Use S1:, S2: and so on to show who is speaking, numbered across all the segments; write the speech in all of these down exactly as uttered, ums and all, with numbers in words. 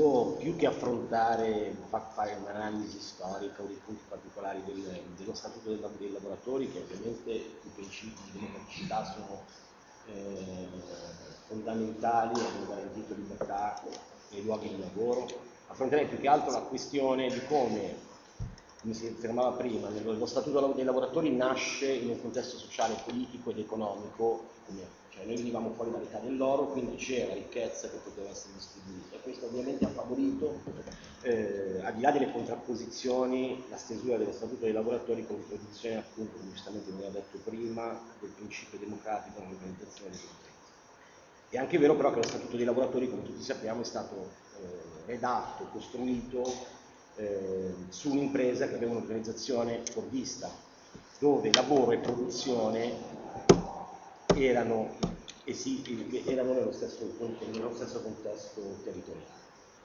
S1: io più che affrontare, fare un'analisi storica o dei punti particolari del, dello Statuto dei, dei lavoratori, che ovviamente i principi di democraticità sono eh, fondamentali, hanno garantito libertà nei luoghi di lavoro, affronterei più che altro la questione di come, come si affermava prima, lo Statuto dei lavoratori nasce in un contesto sociale, politico ed economico, come, cioè noi venivamo fuori dall'età dell'oro, quindi c'era ricchezza che poteva essere distribuita. Questo ovviamente ha favorito, eh, al di là delle contrapposizioni, la stesura dello Statuto dei lavoratori con l'introduzione, appunto, come giustamente mi aveva detto prima, del principio democratico nell'organizzazione delle imprese. È anche vero però che lo Statuto dei lavoratori, come tutti sappiamo, è stato eh, redatto, costruito eh, su un'impresa che aveva un'organizzazione fordista, dove lavoro e produzione erano, esi, erano nello, stesso, nello stesso contesto territoriale.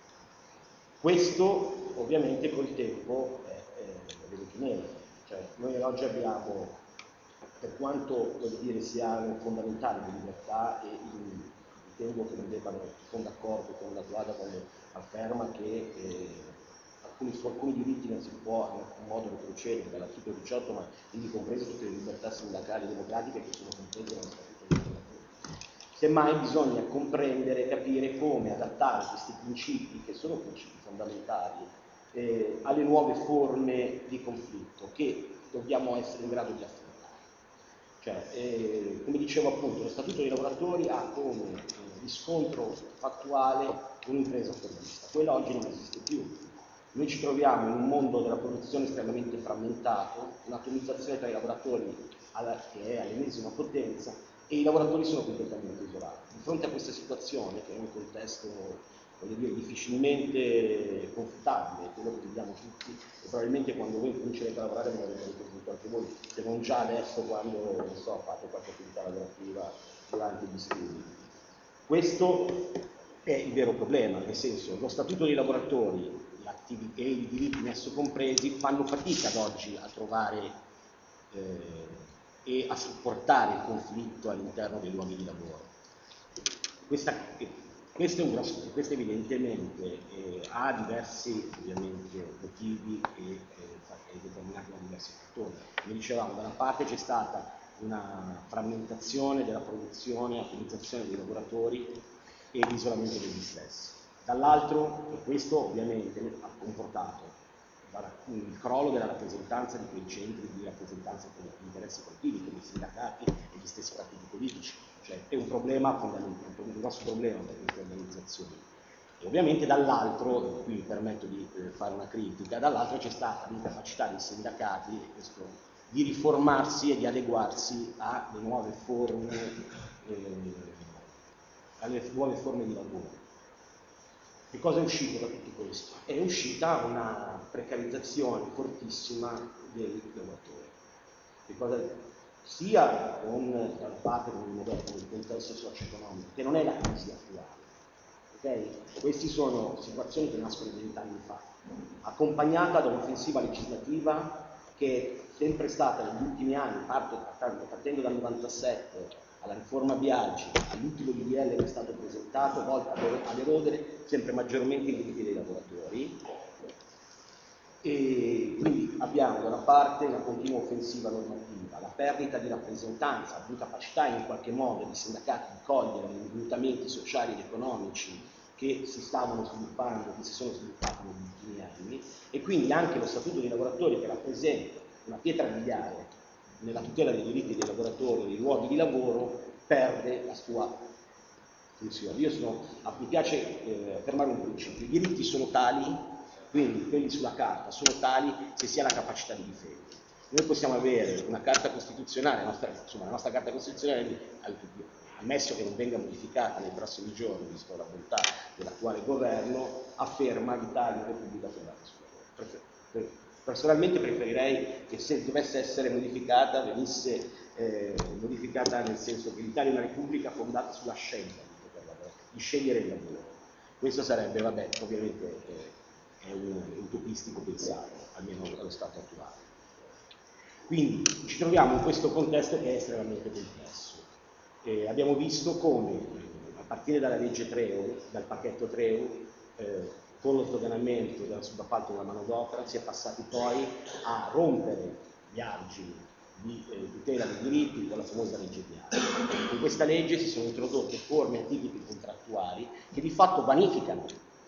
S1: Questo ovviamente col tempo è, è venuto meno, cioè noi oggi abbiamo, per quanto voglio dire, siano fondamentali le libertà, e ritengo che non debbano, sono d'accordo con la Tuada quando afferma che eh, alcuni, su alcuni diritti non si può in alcun modo retrocedere dall'articolo diciotto, ma quindi comprese tutte le libertà sindacali e democratiche che sono comprese nello Statuto dei lavoratori. Semmai bisogna comprendere e capire come adattare questi principi, che sono principi fondamentali, eh, alle nuove forme di conflitto che dobbiamo essere in grado di affrontare. Cioè, eh, come dicevo appunto, lo Statuto dei lavoratori ha come eh, riscontro fattuale un'impresa fordista. Quella oggi non esiste più. Noi ci troviamo in un mondo della produzione estremamente frammentato, un'atomizzazione tra i lavoratori alla, che è all'ennesima potenza, e i lavoratori sono completamente isolati. Di fronte a questa situazione, che è un contesto, voglio dire, difficilmente confutabile, quello che viviamo tutti, e probabilmente quando voi comincerete a lavorare ve l'avete riconosciuto anche voi, se non già adesso quando, non so, fate qualche attività lavorativa durante gli studi. Questo è il vero problema, nel senso, lo Statuto dei lavoratori e i diritti in esso compresi fanno fatica ad oggi a trovare eh, e a supportare il conflitto all'interno dei luoghi di lavoro. Questa, questo, è un grosso, questo evidentemente eh, ha diversi ovviamente, motivi e eh, è determinato da diversi fattori. Come dicevamo, da una parte c'è stata una frammentazione della produzione, ottimizzazione dei lavoratori e l'isolamento degli stessi. Dall'altro, e questo ovviamente ha comportato il crollo della rappresentanza di quei centri di rappresentanza di interessi collettivi, come i sindacati e gli stessi partiti politici. Cioè è un problema fondamentale, un grosso problema per queste organizzazioni. E ovviamente dall'altro, qui mi permetto di eh, fare una critica, dall'altro c'è stata l'incapacità dei sindacati questo, di riformarsi e di adeguarsi alle nuove forme, eh, alle nuove forme di lavoro. Che cosa è uscito da tutto questo? È uscita una precarizzazione fortissima dei lavoratori. Che cosa, sia con la parte, come abbiamo detto, del contesto socio-economico, che non è la crisi attuale. Okay? Queste sono situazioni che nascono vent'anni fa, accompagnata da un'offensiva legislativa che è sempre stata negli ultimi anni, partendo dal novantasette, alla riforma Biagi, all'ultimo D D L che è stato presentato, volta ad erodere sempre maggiormente i diritti dei lavoratori. E quindi abbiamo da una parte una continua offensiva normativa, la perdita di rappresentanza, di capacità in qualche modo dei sindacati di cogliere gli mutamenti sociali ed economici che si stavano sviluppando, che si sono sviluppati negli ultimi anni, e quindi anche lo Statuto dei lavoratori, che rappresenta una pietra miliare nella tutela dei diritti dei lavoratori nei luoghi di lavoro, perde la sua funzione. Io sono, mi piace eh, affermare un principio: i diritti sono tali, quindi quelli sulla carta sono tali se si ha la capacità di difendere. Noi possiamo avere una carta costituzionale, la nostra, insomma, la nostra carta costituzionale, ammesso che non venga modificata nei prossimi giorni, visto la bontà dell'attuale governo, afferma l'Italia Repubblica fondata sul lavoro. Personalmente preferirei che, se dovesse essere modificata, venisse eh, modificata nel senso che l'Italia è una repubblica fondata sulla scelta di scegliere il lavoro. Questo sarebbe, vabbè, ovviamente eh, è un utopistico pensiero, almeno allo stato attuale. Quindi ci troviamo in questo contesto che è estremamente complesso. Eh, abbiamo visto come, a partire dalla legge Treu, dal pacchetto Treu, eh, con lo sdoganamento del subappalto della manodopera si è passati poi a rompere gli argini di eh, tutela dei diritti con la famosa legge Biagi. In questa legge si sono introdotte forme atipiche contrattuali che di fatto vanificano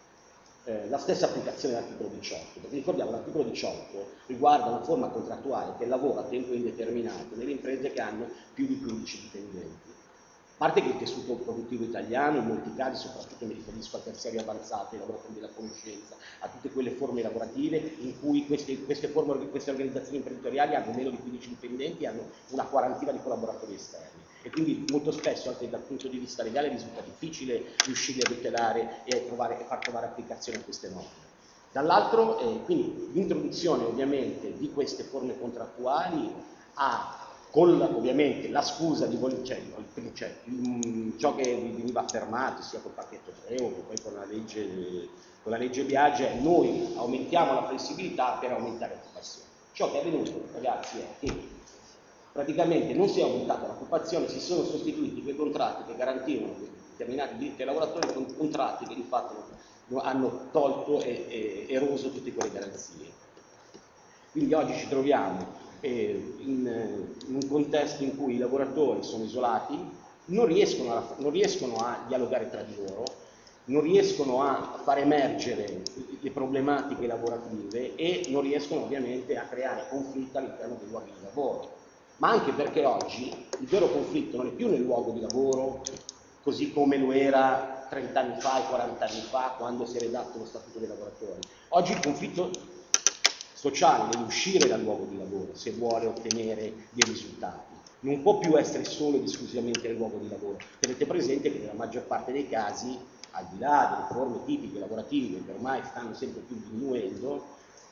S1: eh, la stessa applicazione dell'articolo diciotto, perché ricordiamo l'articolo diciotto riguarda una forma contrattuale che lavora a tempo indeterminato nelle imprese che hanno più di quindici dipendenti. A parte che il tessuto produttivo italiano, in molti casi, soprattutto mi riferisco al terziario avanzato, ai lavoratori della conoscenza, a tutte quelle forme lavorative in cui queste, queste, forme, queste organizzazioni imprenditoriali hanno meno di quindici dipendenti e hanno una quarantina di collaboratori esterni. E quindi molto spesso, anche dal punto di vista legale, risulta difficile riuscire a tutelare e, trovare, e far trovare applicazione a queste norme. Dall'altro, eh, quindi l'introduzione ovviamente di queste forme contrattuali ha, con ovviamente la scusa di voler, cioè, cioè, ciò che veniva affermato sia col pacchetto Treo che poi con la legge, con la legge Biagi, è noi aumentiamo la flessibilità per aumentare l'occupazione. Ciò che è avvenuto, ragazzi, è che praticamente non si è aumentata l'occupazione, si sono sostituiti quei contratti che garantivano determinati diritti ai lavoratori con contratti che di fatto hanno tolto e, e eroso tutte quelle garanzie. Quindi oggi ci troviamo eh, in, in un contesto in cui i lavoratori sono isolati, non riescono, a, non riescono a dialogare tra di loro, non riescono a far emergere le problematiche lavorative e non riescono ovviamente a creare conflitto all'interno dei luoghi di lavoro. Ma anche perché oggi il vero conflitto non è più nel luogo di lavoro, così come lo era trenta anni fa e quaranta anni fa, quando si è redatto lo Statuto dei lavoratori. Oggi il conflitto sociale deve uscire dal luogo di lavoro se vuole ottenere dei risultati. Non può più essere solo ed esclusivamente nel luogo di lavoro. Tenete presente che nella maggior parte dei casi, al di là delle forme tipiche lavorative che ormai stanno sempre più diminuendo,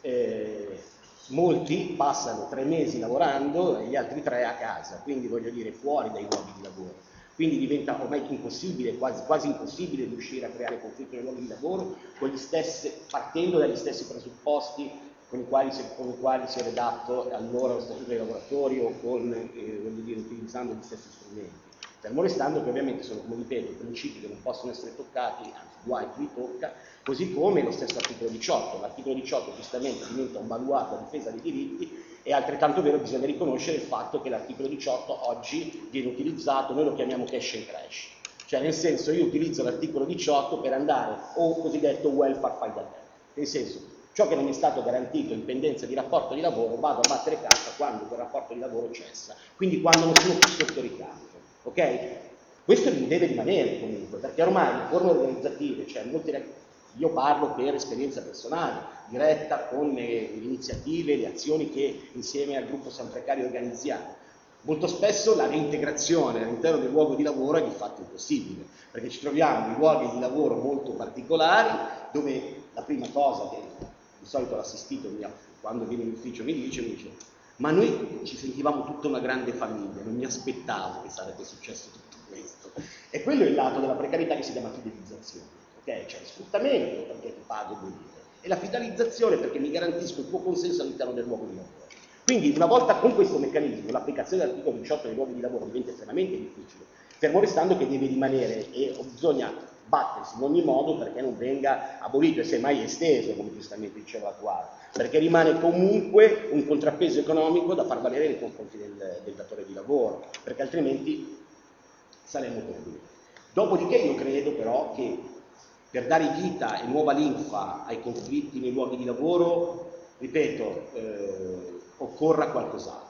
S1: eh, molti passano tre mesi lavorando e gli altri tre a casa, quindi voglio dire fuori dai luoghi di lavoro. Quindi diventa ormai impossibile, quasi, quasi impossibile riuscire a creare conflitto nei luoghi di lavoro con gli stessi, partendo dagli stessi presupposti con i quali si, con i quali si è redatto allora lo Statuto dei lavoratori o con, eh, voglio dire, utilizzando gli stessi strumenti. Fermo restando che ovviamente sono, come ripeto, principi che non possono essere toccati, anzi guai chi li tocca, così come lo stesso articolo diciotto. L'articolo diciotto giustamente diventa un baluardo a difesa dei diritti, è altrettanto vero, bisogna riconoscere il fatto che l'articolo diciotto oggi viene utilizzato, noi lo chiamiamo cash and crash, cioè nel senso io utilizzo l'articolo diciotto per andare o cosiddetto welfare fai da te, nel senso ciò che non mi è stato garantito in pendenza di rapporto di lavoro vado a battere cassa quando quel rapporto di lavoro cessa, quindi quando non sono più sotto ricambio. Ok? Questo deve rimanere comunque, perché ormai le forme organizzative, cioè molte, io parlo per esperienza personale, diretta con le iniziative, le azioni che insieme al gruppo San Precario organizziamo. Molto spesso la reintegrazione all'interno del luogo di lavoro è di fatto impossibile, perché ci troviamo in luoghi di lavoro molto particolari, dove la prima cosa che di solito l'assistito quando viene in ufficio mi dice, mi dice ma noi ci sentivamo tutta una grande famiglia, non mi aspettavo che sarebbe successo tutto questo. E quello è il lato della precarietà che si chiama fidelizzazione, ok? Cioè sfruttamento perché ti pago due lire, e la fidelizzazione perché mi garantisco il tuo consenso all'interno del luogo di lavoro. Quindi una volta con questo meccanismo l'applicazione dell'articolo diciotto dei luoghi di lavoro diventa estremamente difficile, fermo restando che deve rimanere e bisogna battersi in ogni modo perché non venga abolito e semmai esteso, come giustamente diceva l'attuale, perché rimane comunque un contrappeso economico da far valere nei confronti del, del datore di lavoro, perché altrimenti saremmo perduti. Dopodiché io credo però che per dare vita e nuova linfa ai conflitti nei luoghi di lavoro, ripeto, eh, occorra qualcos'altro.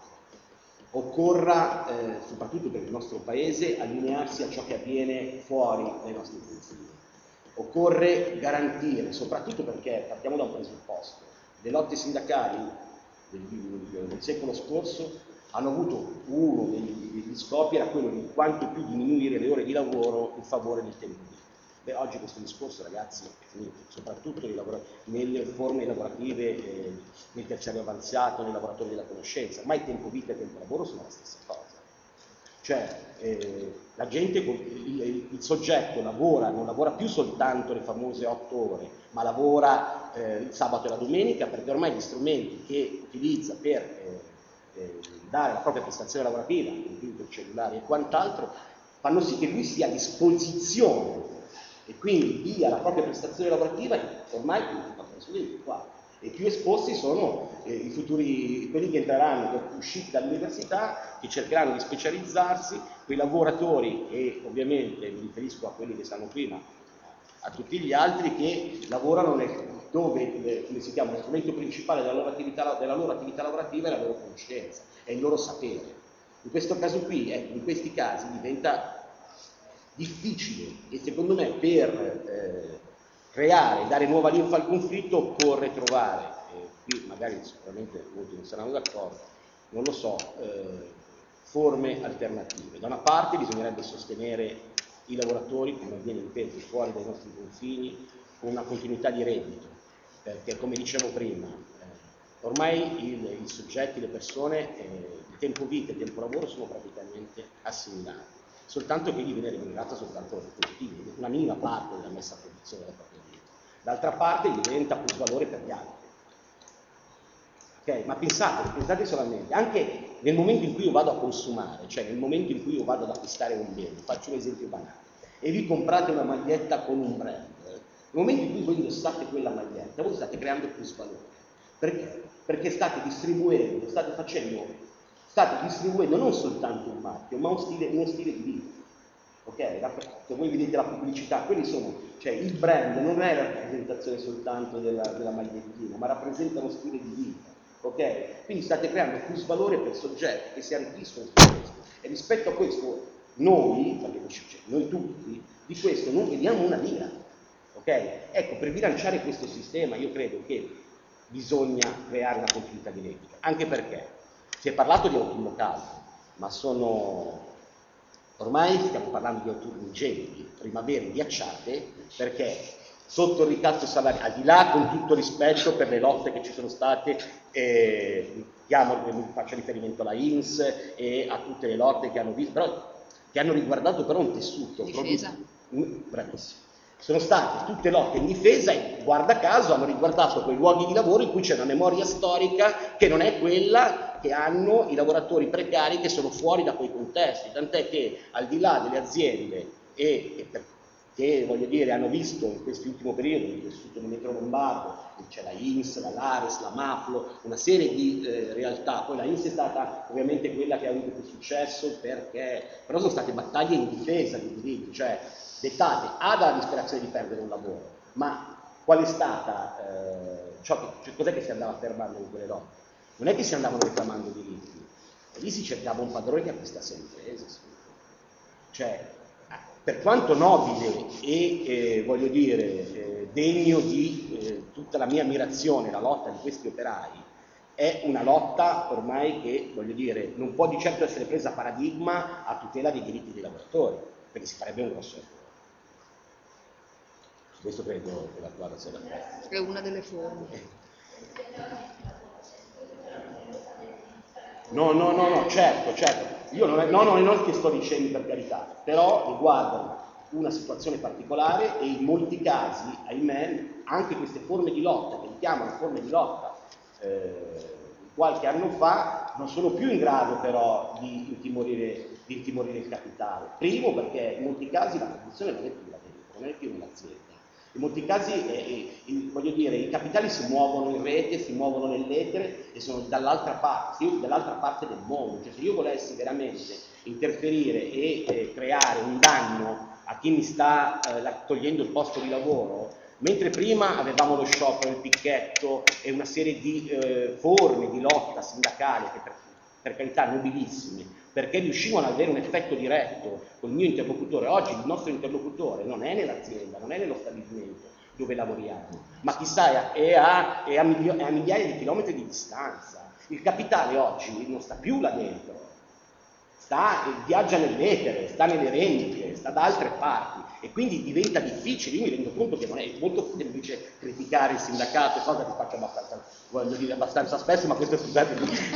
S1: Occorra, eh, soprattutto per il nostro Paese, allinearsi a ciò che avviene fuori dai nostri confini. Occorre garantire, soprattutto perché partiamo da un presupposto, le lotte sindacali del, del secolo scorso hanno avuto uno degli, degli scopi, era quello di quanto più diminuire le ore di lavoro in favore del tempo libero. Beh, oggi questo discorso, ragazzi, è finito, soprattutto nelle forme lavorative, eh, nel terziario avanzato, nei lavoratori della conoscenza. Ormai tempo vita e tempo lavoro sono la stessa cosa. Cioè, eh, la gente, il, il, il soggetto lavora, non lavora più soltanto le famose otto ore, ma lavora eh, il sabato e la domenica, perché ormai gli strumenti che utilizza per eh, eh, dare la propria prestazione lavorativa, computer, cellulari e quant'altro, fanno sì che lui sia a disposizione e quindi via la propria prestazione lavorativa ormai ventiquattro su ventiquattro. E più esposti sono eh, i futuri, quelli che entreranno usciti dall'università, che cercheranno di specializzarsi, quei lavoratori, e ovviamente mi riferisco a quelli che stanno prima, a tutti gli altri che lavorano nel, dove eh, come si chiama, lo strumento principale della loro, attività, della loro attività lavorativa è la loro conoscenza, è il loro sapere. In questo caso qui, ecco, in questi casi diventa difficile e secondo me per eh, creare, dare nuova linfa al conflitto occorre trovare, eh, qui magari sicuramente molti non saranno d'accordo, non lo so, eh, forme alternative. Da una parte bisognerebbe sostenere i lavoratori, come avviene ripeto, fuori dai nostri confini, con una continuità di reddito, perché come dicevo prima, eh, ormai il, i soggetti, le persone, eh, il tempo vita e il tempo lavoro sono praticamente assimilati, soltanto che gli viene remunerata soltanto una minima parte della messa a produzione della propria vita. D'altra parte gli diventa plusvalore per gli altri. Okay? Ma pensate, pensate solamente, anche nel momento in cui io vado a consumare, cioè nel momento in cui io vado ad acquistare un bene, faccio un esempio banale, e vi comprate una maglietta con un brand, nel momento in cui voi indossate quella maglietta, voi state creando plusvalore. Perché? Perché state distribuendo, state facendo, state distribuendo non soltanto un marchio, ma uno stile, uno stile di vita. Ok? Se voi vedete la pubblicità, quelli sono, cioè il brand non è la rappresentazione soltanto della, della magliettina, ma rappresenta uno stile di vita. Ok? Quindi state creando più valore per soggetti che si arricchiscono su questo. E rispetto a questo, noi, cioè, noi tutti, di questo non vediamo una lira. Ok? Ecco, per bilanciare questo sistema io credo che bisogna creare una continuità di reddito. Anche perché si è parlato di autunno caldo, ma sono... Ormai stiamo parlando di autunni ingenti, primavere ghiacciate, perché sotto il ricatto salariale, al di là con tutto rispetto per le lotte che ci sono state, eh, chiamo, faccio riferimento alla I N P S e a tutte le lotte che hanno visto, però, che hanno riguardato però un tessuto.
S2: Difesa.
S1: Bravissimo. Sono state tutte lotte in difesa e guarda caso hanno riguardato quei luoghi di lavoro in cui c'è una memoria storica che non è quella che hanno i lavoratori precari che sono fuori da quei contesti, tant'è che al di là delle aziende e, e per, che voglio dire hanno visto in quest'ultimo periodo il tessuto del metro lombardo, c'è la I N S, la Lares, la Maflo, una serie di eh, realtà, poi la I N S è stata ovviamente quella che ha avuto più successo perché però sono state battaglie in difesa dei diritti, cioè dettate A dalla disperazione di perdere un lavoro, ma qual è stata, eh, ciò che, cioè, cos'è che si andava fermando in quelle lotte? Non è che si andavano reclamando diritti, lì si cercava un padrone che acquistasse l'impresa. Cioè, per quanto nobile e, eh, voglio dire, eh, degno di eh, tutta la mia ammirazione la lotta di questi operai, è una lotta ormai che, voglio dire, non può di certo essere presa a paradigma a tutela dei diritti dei lavoratori, perché si farebbe un grosso errore. Su questo credo che la tua sia d'accordo.
S2: È una delle forme.
S1: No, no, no, no, certo, certo. Io non è, no, no, non è che sto dicendo per carità, però riguardano una situazione particolare e in molti casi, ahimè, anche queste forme di lotta, che li chiamano forme di lotta, eh, qualche anno fa, non sono più in grado però di intimorire, di intimorire il capitale. Primo perché in molti casi la produzione non è più la non è più un'azienda. In molti casi, eh, eh, voglio dire, i capitali si muovono in rete, si muovono nell'etere e sono dall'altra parte, io, dall'altra parte del mondo. Cioè, se io volessi veramente interferire e eh, creare un danno a chi mi sta eh, la, togliendo il posto di lavoro, mentre prima avevamo lo sciopero, il picchetto e una serie di eh, forme di lotta sindacale che per, per carità nobilissime, perché riuscivano ad avere un effetto diretto con il mio interlocutore. Oggi il nostro interlocutore non è nell'azienda, non è nello stabilimento dove lavoriamo, ma chissà è a, è a, milio, è a migliaia di chilometri di distanza. Il capitale oggi non sta più là dentro, sta, viaggia nell'etere, sta nelle rendite, sta da altre parti e quindi diventa difficile. Io mi rendo conto che non è molto semplice criticare il sindacato, cosa che faccio abbastanza, voglio dire, abbastanza spesso, ma questo è scusate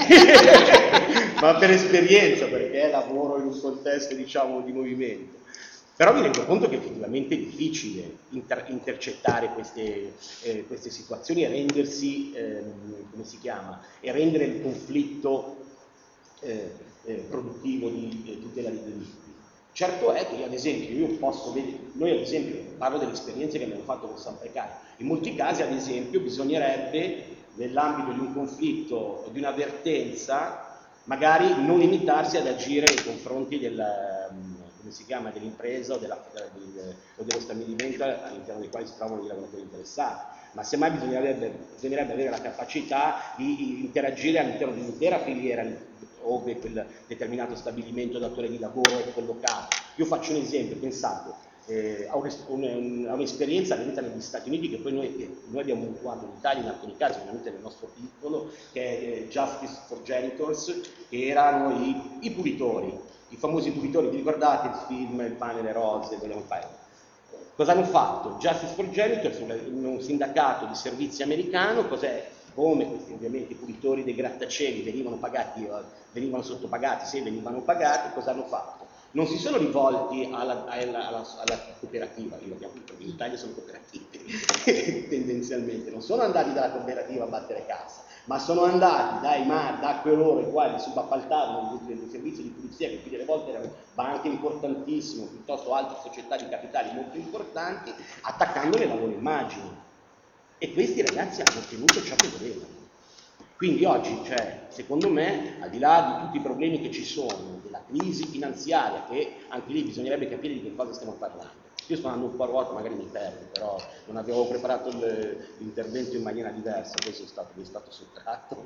S1: ma per esperienza, perché lavoro in un contesto diciamo di movimento. Però mi rendo conto che effettivamente è difficile inter intercettare queste, eh, queste situazioni e rendersi, eh, come si chiama, e rendere il conflitto eh, eh, produttivo di eh, tutela dei diritti. Certo è che io, ad esempio, io posso vedere, noi ad esempio parlo delle esperienze che abbiamo fatto con San Precario, in molti casi ad esempio bisognerebbe nell'ambito di un conflitto o di un'avvertenza magari non limitarsi ad agire nei confronti del, come si chiama, dell'impresa o, della, del, o dello stabilimento all'interno dei quali si trovano i lavoratori interessati, ma semmai bisognerebbe, bisognerebbe avere la capacità di interagire all'interno di un'intera filiera ove quel determinato stabilimento datore di lavoro è collocato. Io faccio un esempio, pensate eh, a un'esperienza venuta negli Stati Uniti che poi noi, che noi abbiamo mutuato in Italia in alcuni casi, ovviamente nel nostro piccolo, che è eh, Justice for Janitors, che erano i, i pulitori, i famosi pulitori, vi ricordate il film Il pane e le rose, vogliamo fare? Cosa hanno fatto? Justice for Janitors, un sindacato di servizi americano, cos'è? Come questi ovviamente i pulitori dei grattacieli venivano pagati, venivano sottopagati, se venivano pagati, cosa hanno fatto? Non si sono rivolti alla, alla, alla, alla cooperativa, io abbiamo, in Italia sono cooperative tendenzialmente, non sono andati dalla cooperativa a battere cassa, ma sono andati dai mar, da coloro i quali subappaltavano i servizi di pulizia, che più delle volte erano banche importantissime, piuttosto altre società di capitali molto importanti, attaccando le loro immagini. E questi ragazzi hanno ottenuto ciò che volevano. Quindi oggi, cioè, secondo me, al di là di tutti i problemi che ci sono, della crisi finanziaria, che anche lì bisognerebbe capire di che cosa stiamo parlando. Io sto andando un po' a ruota, magari mi perdo, però non avevo preparato l'intervento in maniera diversa, questo è stato, mi è stato sottratto.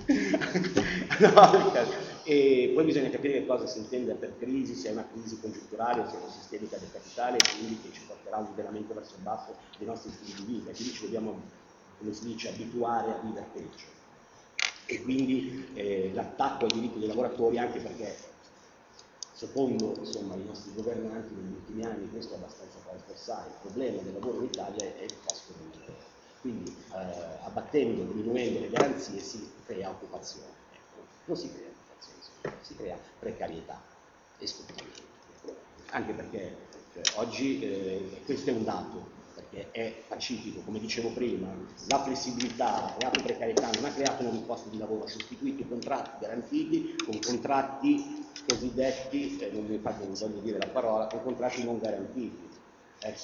S1: No, e poi bisogna capire che cosa si intende per crisi, se è una crisi congiunturale o se è una sistemica del capitale, e quindi che ci porterà un livellamento verso il basso dei nostri stili di vita, quindi ci dobbiamo, come si dice, abituare a vivere peggio. E quindi eh, l'attacco ai diritti dei lavoratori, anche perché secondo insomma, i nostri governanti negli ultimi anni, questo è abbastanza trasversale, il problema del lavoro in Italia è il costo del lavoro. Quindi eh, abbattendo, diminuendo le garanzie si crea occupazione. Ecco, non si crea occupazione, si crea precarietà e sfruttamento. Anche perché cioè, oggi eh, questo è un dato, perché è pacifico, come dicevo prima, la flessibilità ha creato precarietà, non ha creato nuovi posti di lavoro, ha sostituito i contratti garantiti con contratti cosiddetti, eh, non mi faccio, non voglio dire la parola, con contratti non garantiti, eh,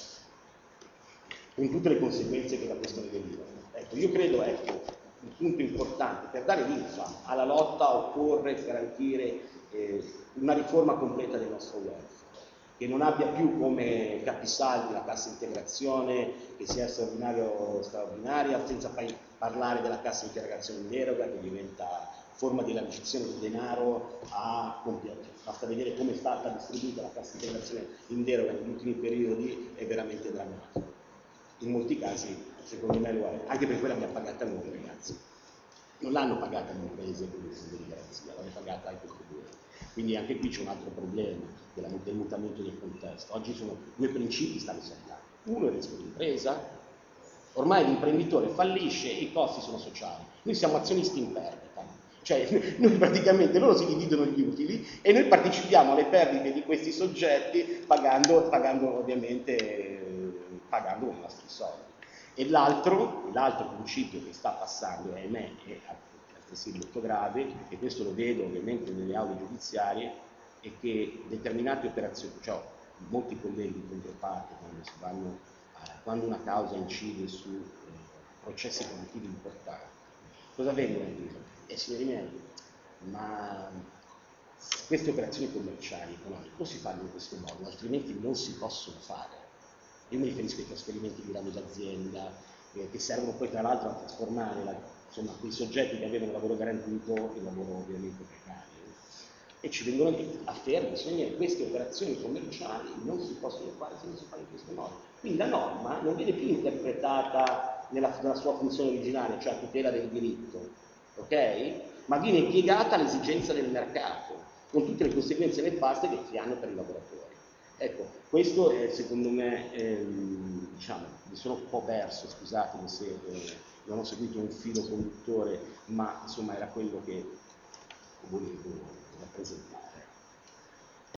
S1: con tutte le conseguenze che da questo ne derivano. Ecco, io credo, ecco, un punto importante, per dare linfa alla lotta occorre garantire eh, una riforma completa del nostro welfare, che non abbia più come capisaldi la cassa integrazione, che sia straordinaria o straordinaria, senza parlare della cassa integrazione in deroga, che diventa forma di elargizione di denaro a compiere. Basta vedere come è stata distribuita la cassa integrazione in deroga negli ultimi periodi, è veramente drammatico. In molti casi, secondo me, lo è, anche per quella che ha pagata noi, ragazzi. Non l'hanno pagata le imprese con il fondo di garanzia, l'hanno pagata ai contribuenti. Quindi anche qui c'è un altro problema della, del mutamento del contesto. Oggi sono due principi stanno saltando. Uno è il rischio di impresa. Ormai l'imprenditore fallisce e i costi sono sociali. Noi siamo azionisti in perdita. Cioè, noi praticamente loro si dividono gli utili e noi partecipiamo alle perdite di questi soggetti pagando, pagando ovviamente eh, pagando con i nostri soldi. E l'altro, l'altro principio che sta passando, e ahimè, è altresì molto grave, e questo lo vedo ovviamente nelle aule giudiziarie, è che determinate operazioni, cioè molti colleghi di controparte, quando, si vanno, eh, quando una causa incide su eh, processi cognitivi importanti, cosa vengono a dire? Eh signori miei, ma queste operazioni commerciali, economiche, non si fanno in questo modo, altrimenti non si possono fare. Io mi riferisco ai trasferimenti di ramo d'azienda, eh, che servono poi tra l'altro a trasformare la, insomma, quei soggetti che avevano lavoro garantito in lavoro ovviamente precario. E ci vengono affermi, signori, queste operazioni commerciali non si possono fare se non si fanno in questo modo. Quindi la norma non viene più interpretata nella, nella sua funzione originale, cioè a tutela del diritto, ok? Ma viene impiegata all'esigenza del mercato, con tutte le conseguenze nefaste che si hanno per i lavoratori. Ecco, questo è, secondo me, ehm, diciamo, mi sono un po' perso, scusatemi se eh, non ho seguito un filo conduttore, ma insomma era quello che volevo rappresentare.